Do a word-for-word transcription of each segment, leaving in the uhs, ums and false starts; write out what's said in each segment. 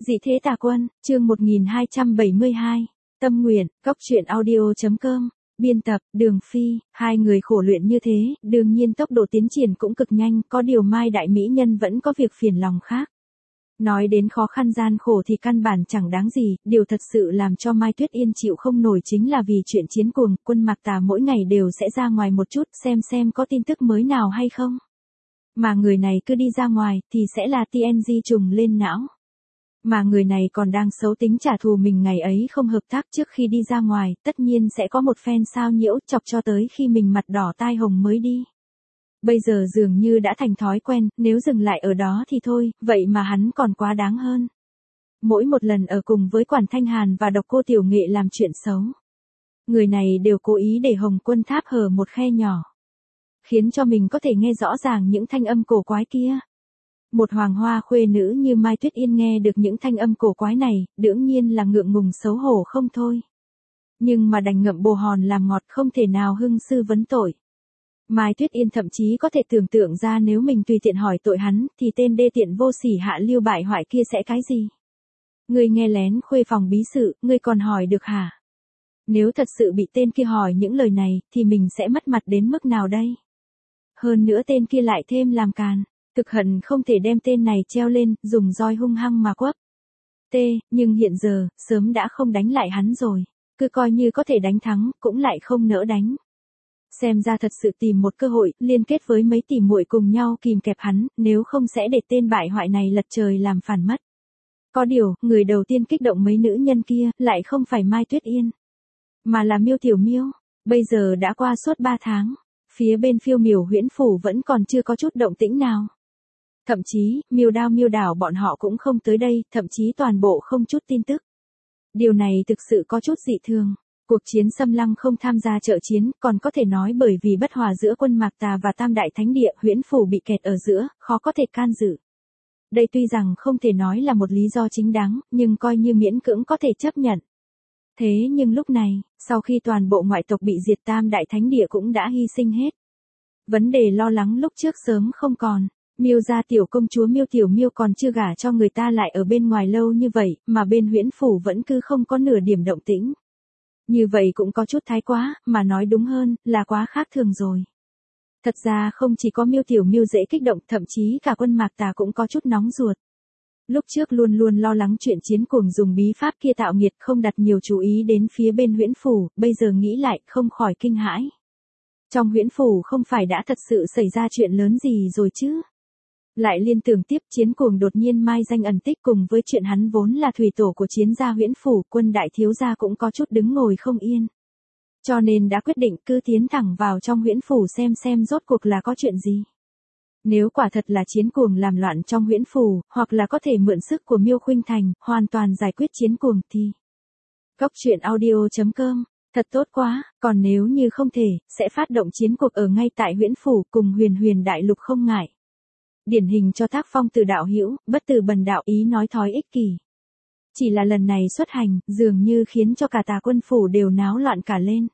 Dị thế tà quân, chương một nghìn hai trăm bảy mươi hai. Tâm nguyện, cốc truyện audio.com. Biên tập, Đường Phi, hai người khổ luyện như thế, đương nhiên tốc độ tiến triển cũng cực nhanh, có điều Mai Đại Mỹ Nhân vẫn có việc phiền lòng khác. Nói đến khó khăn gian khổ thì căn bản chẳng đáng gì, điều thật sự làm cho Mai Tuyết Yên chịu không nổi chính là vì chuyện chiến cuồng, Quân Mạc Tà mỗi ngày đều sẽ ra ngoài một chút xem xem có tin tức mới nào hay không. Mà người này cứ đi ra ngoài thì sẽ là tê en giê trùng lên não. Mà người này còn đang xấu tính trả thù mình ngày ấy không hợp tác trước khi đi ra ngoài, tất nhiên sẽ có một phen sao nhiễu chọc cho tới khi mình mặt đỏ tai hồng mới đi. Bây giờ dường như đã thành thói quen, nếu dừng lại ở đó thì thôi, vậy mà hắn còn quá đáng hơn. Mỗi một lần ở cùng với Quản Thanh Hàn và Độc Cô Tiểu Nghệ làm chuyện xấu, người này đều cố ý để Hồng Quân Tháp hở một khe nhỏ, khiến cho mình có thể nghe rõ ràng những thanh âm cổ quái kia. Một hoàng hoa khuê nữ như Mai Tuyết Yên nghe được những thanh âm cổ quái này, đương nhiên là ngượng ngùng xấu hổ không thôi. Nhưng mà đành ngậm bồ hòn làm ngọt, không thể nào hưng sư vấn tội. Mai Tuyết Yên thậm chí có thể tưởng tượng ra nếu mình tùy tiện hỏi tội hắn, thì tên đê tiện vô sỉ hạ lưu bại hoại kia sẽ cái gì? Ngươi nghe lén khuê phòng bí sự, ngươi còn hỏi được hả? Nếu thật sự bị tên kia hỏi những lời này, thì mình sẽ mất mặt đến mức nào đây? Hơn nữa tên kia lại thêm làm càn. Thực hận không thể đem tên này treo lên, dùng roi hung hăng mà quất. T, nhưng hiện giờ, sớm đã không đánh lại hắn rồi. Cứ coi như có thể đánh thắng, cũng lại không nỡ đánh. Xem ra thật sự tìm một cơ hội, liên kết với mấy tỷ muội cùng nhau kìm kẹp hắn, nếu không sẽ để tên bại hoại này lật trời làm phản mất. Có điều, người đầu tiên kích động mấy nữ nhân kia, lại không phải Mai Tuyết Yên, mà là Miêu Tiểu Miêu. Bây giờ đã qua suốt ba tháng, phía bên Phiêu Miểu Huyễn Phủ vẫn còn chưa có chút động tĩnh nào. Thậm chí, Miêu Đao Miêu Đảo bọn họ cũng không tới đây, thậm chí toàn bộ không chút tin tức. Điều này thực sự có chút dị thường. Cuộc chiến Xâm Lăng không tham gia trợ chiến, còn có thể nói bởi vì bất hòa giữa Quân Mạc Tà và Tam Đại Thánh Địa, Huyễn Phủ bị kẹt ở giữa, khó có thể can dự. Đây tuy rằng không thể nói là một lý do chính đáng, nhưng coi như miễn cưỡng có thể chấp nhận. Thế nhưng lúc này, sau khi toàn bộ ngoại tộc bị diệt, Tam Đại Thánh Địa cũng đã hy sinh hết. Vấn đề lo lắng lúc trước sớm không còn. Miêu gia tiểu công chúa Miêu Tiểu Miêu còn chưa gả cho người ta lại ở bên ngoài lâu như vậy, mà bên Huyễn Phủ vẫn cứ không có nửa điểm động tĩnh. Như vậy cũng có chút thái quá, mà nói đúng hơn, là quá khác thường rồi. Thật ra không chỉ có Miêu Tiểu Miêu dễ kích động, thậm chí cả Quân Mạc Tà cũng có chút nóng ruột. Lúc trước luôn luôn lo lắng chuyện chiến cuồng dùng bí pháp kia tạo nghiệt, không đặt nhiều chú ý đến phía bên Huyễn Phủ, bây giờ nghĩ lại, không khỏi kinh hãi. Trong Huyễn Phủ không phải đã thật sự xảy ra chuyện lớn gì rồi chứ? Lại liên tưởng tiếp chiến cuồng đột nhiên mai danh ẩn tích, cùng với chuyện hắn vốn là thủy tổ của chiến gia Huyễn Phủ, Quân đại thiếu gia cũng có chút đứng ngồi không yên. Cho nên đã quyết định cứ tiến thẳng vào trong Huyễn Phủ xem xem rốt cuộc là có chuyện gì. Nếu quả thật là chiến cuồng làm loạn trong Huyễn Phủ, hoặc là có thể mượn sức của Miêu Khuynh Thành, hoàn toàn giải quyết chiến cuồng thì... Cốc truyện audio.com. Thật tốt quá, còn nếu như không thể, sẽ phát động chiến cuộc ở ngay tại Huyễn Phủ cùng Huyền Huyền Đại Lục không ngại. Điển hình cho tác phong từ đạo hữu, bất từ bần đạo, ý nói thói ích kỷ. Chỉ là lần này xuất hành, dường như khiến cho cả Tà Quân Phủ đều náo loạn cả lên.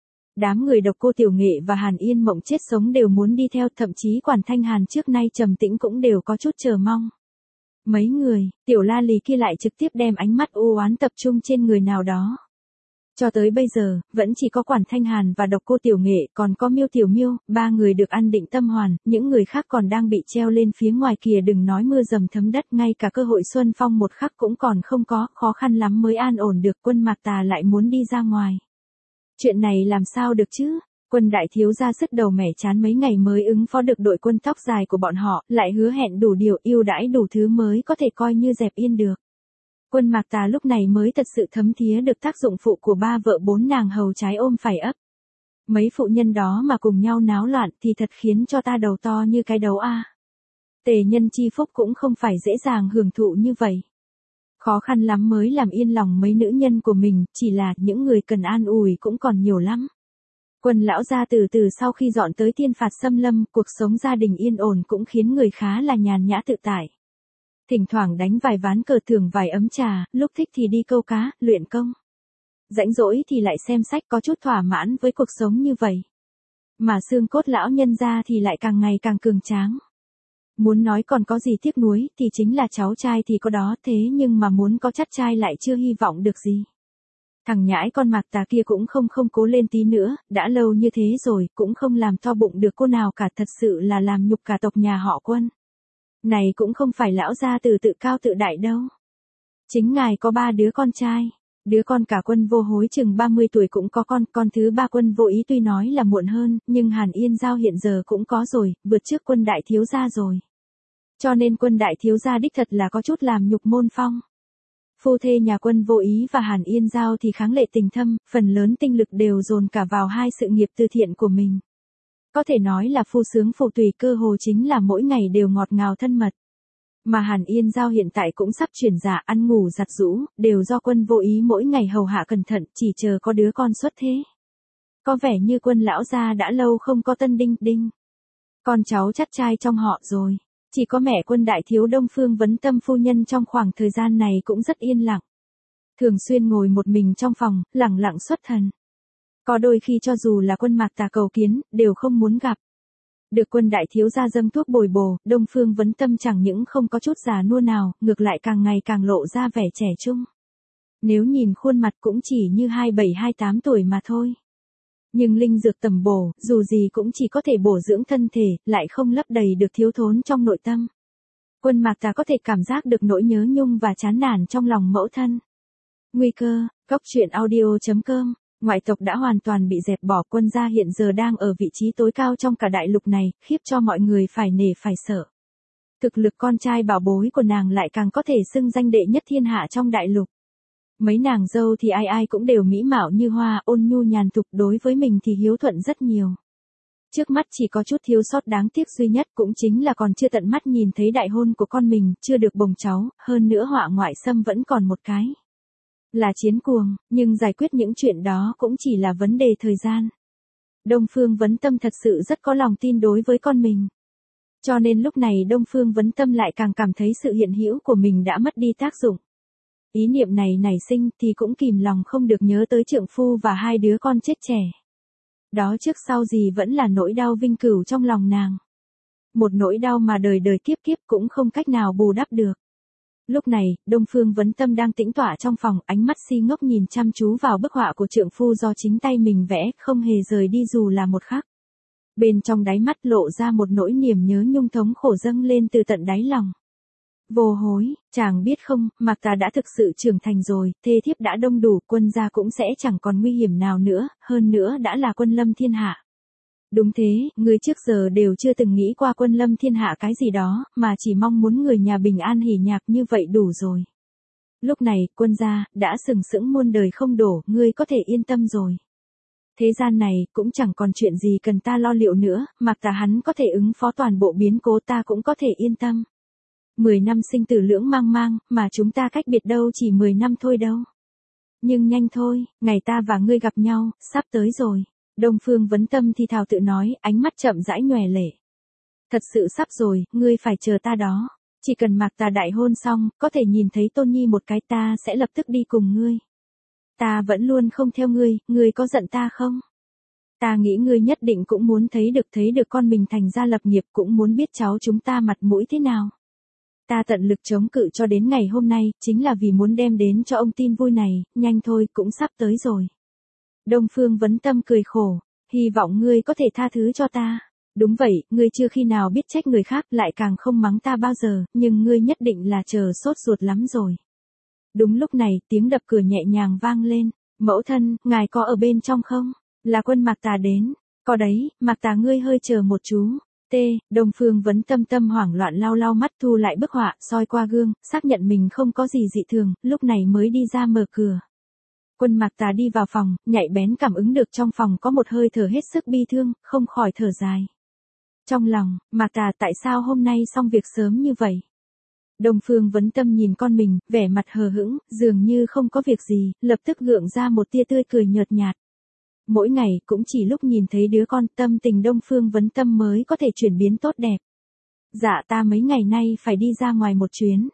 Đám người Độc Cô Tiểu Nghệ và Hàn Yên Mộng chết sống đều muốn đi theo, thậm chí Quản Thanh Hàn trước nay trầm tĩnh cũng đều có chút chờ mong. Mấy người, Tiểu La Lì kia lại trực tiếp đem ánh mắt u oán tập trung trên người nào đó. Cho tới bây giờ, vẫn chỉ có Quản Thanh Hàn và Độc Cô Tiểu Nghệ, còn có Miêu Tiểu Miêu, ba người được an định tâm hoàn, những người khác còn đang bị treo lên phía ngoài kìa, đừng nói mưa dầm thấm đất, ngay cả cơ hội xuân phong một khắc cũng còn không có, khó khăn lắm mới an ổn được. Quân Mạc Tà lại muốn đi ra ngoài. Chuyện này làm sao được chứ? Quân đại thiếu gia sứt đầu mẻ chán mấy ngày mới ứng phó được đội quân tóc dài của bọn họ, lại hứa hẹn đủ điều, ưu đãi đủ thứ mới có thể coi như dẹp yên được. Quân Mạc Tà lúc này mới thật sự thấm thía được tác dụng phụ của ba vợ bốn nàng hầu trái ôm phải ấp. Mấy phụ nhân đó mà cùng nhau náo loạn thì thật khiến cho ta đầu to như cái đấu a. Tề nhân chi phúc cũng không phải dễ dàng hưởng thụ như vậy. Khó khăn lắm mới làm yên lòng mấy nữ nhân của mình, chỉ là những người cần an ủi cũng còn nhiều lắm. Quân lão gia từ từ sau khi dọn tới Tiên Phạt Xâm Lâm, cuộc sống gia đình yên ổn cũng khiến người khá là nhàn nhã tự tại. Thỉnh thoảng đánh vài ván cờ, thưởng vài ấm trà, lúc thích thì đi câu cá, luyện công. Rãnh rỗi thì lại xem sách, có chút thỏa mãn với cuộc sống như vậy. Mà xương cốt lão nhân gia thì lại càng ngày càng cường tráng. Muốn nói còn có gì tiếc nuối thì chính là cháu trai thì có đó, thế nhưng mà muốn có chắt trai lại chưa hy vọng được gì. Thằng nhãi con Mạc Tà kia cũng không không cố lên tí nữa, đã lâu như thế rồi, cũng không làm to bụng được cô nào cả, thật sự là làm nhục cả tộc nhà họ Quân. Này cũng không phải lão gia từ tự cao tự đại đâu. Chính ngài có ba đứa con trai. Đứa con cả Quân Vô Hối chừng ba mươi tuổi cũng có con, con thứ ba Quân Vô Ý tuy nói là muộn hơn, nhưng Hàn Yên Giao hiện giờ cũng có rồi, vượt trước Quân đại thiếu gia rồi. Cho nên Quân đại thiếu gia đích thật là có chút làm nhục môn phong. Phu thê nhà Quân Vô Ý và Hàn Yên Giao thì kháng lệ tình thâm, phần lớn tinh lực đều dồn cả vào hai sự nghiệp từ thiện của mình. Có thể nói là phu sướng phụ tùy, cơ hồ chính là mỗi ngày đều ngọt ngào thân mật. Mà Hàn Yên Giao hiện tại cũng sắp chuyển dạ, ăn ngủ giặt giũ, đều do Quân Vô Ý mỗi ngày hầu hạ cẩn thận, chỉ chờ có đứa con xuất thế. Có vẻ như Quân lão gia đã lâu không có tân đinh đinh. Con cháu chắt trai trong họ rồi. Chỉ có mẹ Quân đại thiếu Đông Phương Vấn Tâm phu nhân trong khoảng thời gian này cũng rất yên lặng. Thường xuyên ngồi một mình trong phòng, lẳng lặng xuất thần. Có đôi khi cho dù là Quân Mạc Tà cầu kiến, đều không muốn gặp. Được Quân đại thiếu gia dâng thuốc bồi bổ, Đông Phương Vấn Tâm chẳng những không có chút già nua nào, ngược lại càng ngày càng lộ ra vẻ trẻ trung. Nếu nhìn khuôn mặt cũng chỉ như hai bảy hai tám tuổi mà thôi. Nhưng linh dược tầm bổ, dù gì cũng chỉ có thể bổ dưỡng thân thể, lại không lấp đầy được thiếu thốn trong nội tâm. Quân Mạc Tà có thể cảm giác được nỗi nhớ nhung và chán nản trong lòng mẫu thân. Nguy cơ, góc truyện audio chấm com. Ngoại tộc đã hoàn toàn bị dẹp bỏ, Quân gia hiện giờ đang ở vị trí tối cao trong cả đại lục này, khiếp cho mọi người phải nể phải sợ. Thực lực con trai bảo bối của nàng lại càng có thể xưng danh đệ nhất thiên hạ trong đại lục. Mấy nàng dâu thì ai ai cũng đều mỹ mạo như hoa, ôn nhu nhàn thục, đối với mình thì hiếu thuận rất nhiều. Trước mắt chỉ có chút thiếu sót đáng tiếc duy nhất cũng chính là còn chưa tận mắt nhìn thấy đại hôn của con mình, chưa được bồng cháu, hơn nữa họa ngoại xâm vẫn còn một cái. Là Chiến Cuồng, nhưng giải quyết những chuyện đó cũng chỉ là vấn đề thời gian. Đông Phương Vấn Tâm thật sự rất có lòng tin đối với con mình. Cho nên lúc này Đông Phương Vấn Tâm lại càng cảm thấy sự hiện hữu của mình đã mất đi tác dụng. Ý niệm này nảy sinh thì cũng kìm lòng không được nhớ tới trượng phu và hai đứa con chết trẻ. Đó trước sau gì vẫn là nỗi đau vinh cửu trong lòng nàng. Một nỗi đau mà đời đời kiếp kiếp cũng không cách nào bù đắp được. Lúc này, Đông Phương Vấn Tâm đang tĩnh tọa trong phòng, ánh mắt si ngốc nhìn chăm chú vào bức họa của trượng phu do chính tay mình vẽ, không hề rời đi dù là một khắc. Bên trong đáy mắt lộ ra một nỗi niềm nhớ nhung thống khổ dâng lên từ tận đáy lòng. Vô Hối, chàng biết không, Mạc Tà đã thực sự trưởng thành rồi, thê thiếp đã đông đủ, Quân gia cũng sẽ chẳng còn nguy hiểm nào nữa, hơn nữa đã là quân lâm thiên hạ. Đúng thế, người trước giờ đều chưa từng nghĩ qua quân lâm thiên hạ cái gì đó, mà chỉ mong muốn người nhà bình an hỉ nhạc như vậy đủ rồi. Lúc này, Quân gia, đã sừng sững muôn đời không đổ, ngươi có thể yên tâm rồi. Thế gian này, cũng chẳng còn chuyện gì cần ta lo liệu nữa, Mạc Tà hắn có thể ứng phó toàn bộ biến cố, ta cũng có thể yên tâm. Mười năm sinh tử lưỡng mang mang, mà chúng ta cách biệt đâu chỉ mười năm thôi đâu. Nhưng nhanh thôi, ngày ta và ngươi gặp nhau, sắp tới rồi. Đông Phương Vấn Tâm thì thào tự nói, ánh mắt chậm rãi nhòe lệ. Thật sự sắp rồi, ngươi phải chờ ta đó. Chỉ cần Mạc Tà đại hôn xong, có thể nhìn thấy Tôn Nhi một cái, ta sẽ lập tức đi cùng ngươi. Ta vẫn luôn không theo ngươi, ngươi có giận ta không? Ta nghĩ ngươi nhất định cũng muốn thấy được thấy được con mình thành gia lập nghiệp, cũng muốn biết cháu chúng ta mặt mũi thế nào. Ta tận lực chống cự cho đến ngày hôm nay, chính là vì muốn đem đến cho ông tin vui này, nhanh thôi, cũng sắp tới rồi. Đông Phương Vấn Tâm cười khổ, hy vọng ngươi có thể tha thứ cho ta. Đúng vậy, ngươi chưa khi nào biết trách người khác, lại càng không mắng ta bao giờ, nhưng ngươi nhất định là chờ sốt ruột lắm rồi. Đúng lúc này, tiếng đập cửa nhẹ nhàng vang lên. Mẫu thân, ngài có ở bên trong không? Là Quân Mạc Tà đến. Có đấy, Mạc Tà ngươi hơi chờ một chú. T, Đông Phương Vấn Tâm tâm hoảng loạn lau lau mắt, thu lại bức họa, soi qua gương, xác nhận mình không có gì dị thường, lúc này mới đi ra mở cửa. Quân Mạc Tà đi vào phòng, nhạy bén cảm ứng được trong phòng có một hơi thở hết sức bi thương, không khỏi thở dài. Trong lòng, Mạc Tà tại sao hôm nay xong việc sớm như vậy? Đông Phương Vấn Tâm nhìn con mình, vẻ mặt hờ hững, dường như không có việc gì, lập tức gượng ra một tia tươi cười nhợt nhạt. Mỗi ngày, cũng chỉ lúc nhìn thấy đứa con, tâm tình Đông Phương Vấn Tâm mới có thể chuyển biến tốt đẹp. Dạ ta mấy ngày nay phải đi ra ngoài một chuyến.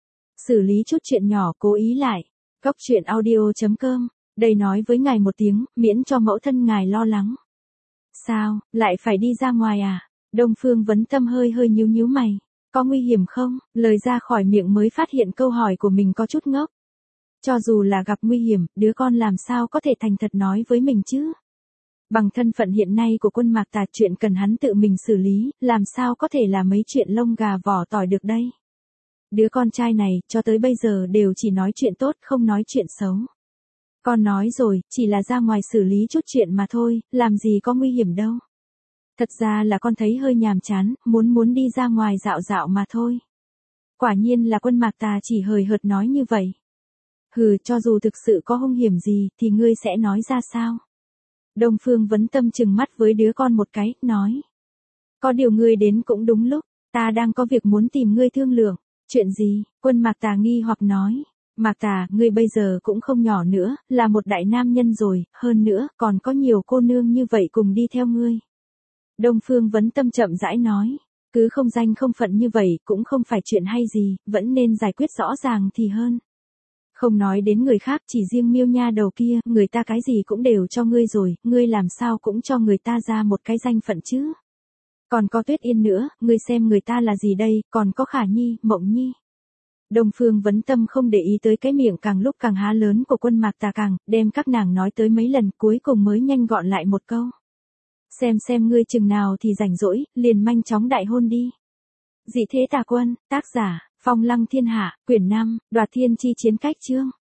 Xử lý chút chuyện nhỏ, cố ý lại. Góc truyện audio chấm com, đây nói với ngài một tiếng, miễn cho mẫu thân ngài lo lắng. Sao, lại phải đi ra ngoài à? Đông Phương Vấn Tâm hơi hơi nhíu nhíu mày. Có nguy hiểm không? Lời ra khỏi miệng mới phát hiện câu hỏi của mình có chút ngốc. Cho dù là gặp nguy hiểm, đứa con làm sao có thể thành thật nói với mình chứ? Bằng thân phận hiện nay của Quân Mạc Tà, chuyện cần hắn tự mình xử lý, làm sao có thể là mấy chuyện lông gà vỏ tỏi được đây? Đứa con trai này, cho tới bây giờ đều chỉ nói chuyện tốt, không nói chuyện xấu. Con nói rồi, chỉ là ra ngoài xử lý chút chuyện mà thôi, làm gì có nguy hiểm đâu. Thật ra là con thấy hơi nhàm chán, muốn muốn đi ra ngoài dạo dạo mà thôi. Quả nhiên là Quân Mạc Tà chỉ hời hợt nói như vậy. Hừ, cho dù thực sự có hung hiểm gì, thì ngươi sẽ nói ra sao? Đông Phương Vấn Tâm trừng mắt với đứa con một cái, nói. Có điều ngươi đến cũng đúng lúc, ta đang có việc muốn tìm ngươi thương lượng. Chuyện gì? Quân Mạc Tà nghi hoặc nói. Mạc Tà, ngươi bây giờ cũng không nhỏ nữa, là một đại nam nhân rồi, hơn nữa, còn có nhiều cô nương như vậy cùng đi theo ngươi. Đông Phương Vấn Tâm chậm rãi nói. Cứ không danh không phận như vậy, cũng không phải chuyện hay gì, vẫn nên giải quyết rõ ràng thì hơn. Không nói đến người khác, chỉ riêng Miêu Nha đầu kia, người ta cái gì cũng đều cho ngươi rồi, ngươi làm sao cũng cho người ta ra một cái danh phận chứ. Còn có Tuyết Yên nữa, ngươi xem người ta là gì đây, còn có Khả Nhi, Mộng Nhi. Đông Phương Vấn Tâm không để ý tới cái miệng càng lúc càng há lớn của Quân Mạc Tà, càng đem các nàng nói tới mấy lần, cuối cùng mới nhanh gọn lại một câu. Xem xem ngươi chừng nào thì rảnh rỗi, liền nhanh chóng đại hôn đi. Dị Thế Tà Quân, tác giả, Phong Lăng Thiên Hạ, quyển năm, Đoạt Thiên Chi Chiến Cách chương.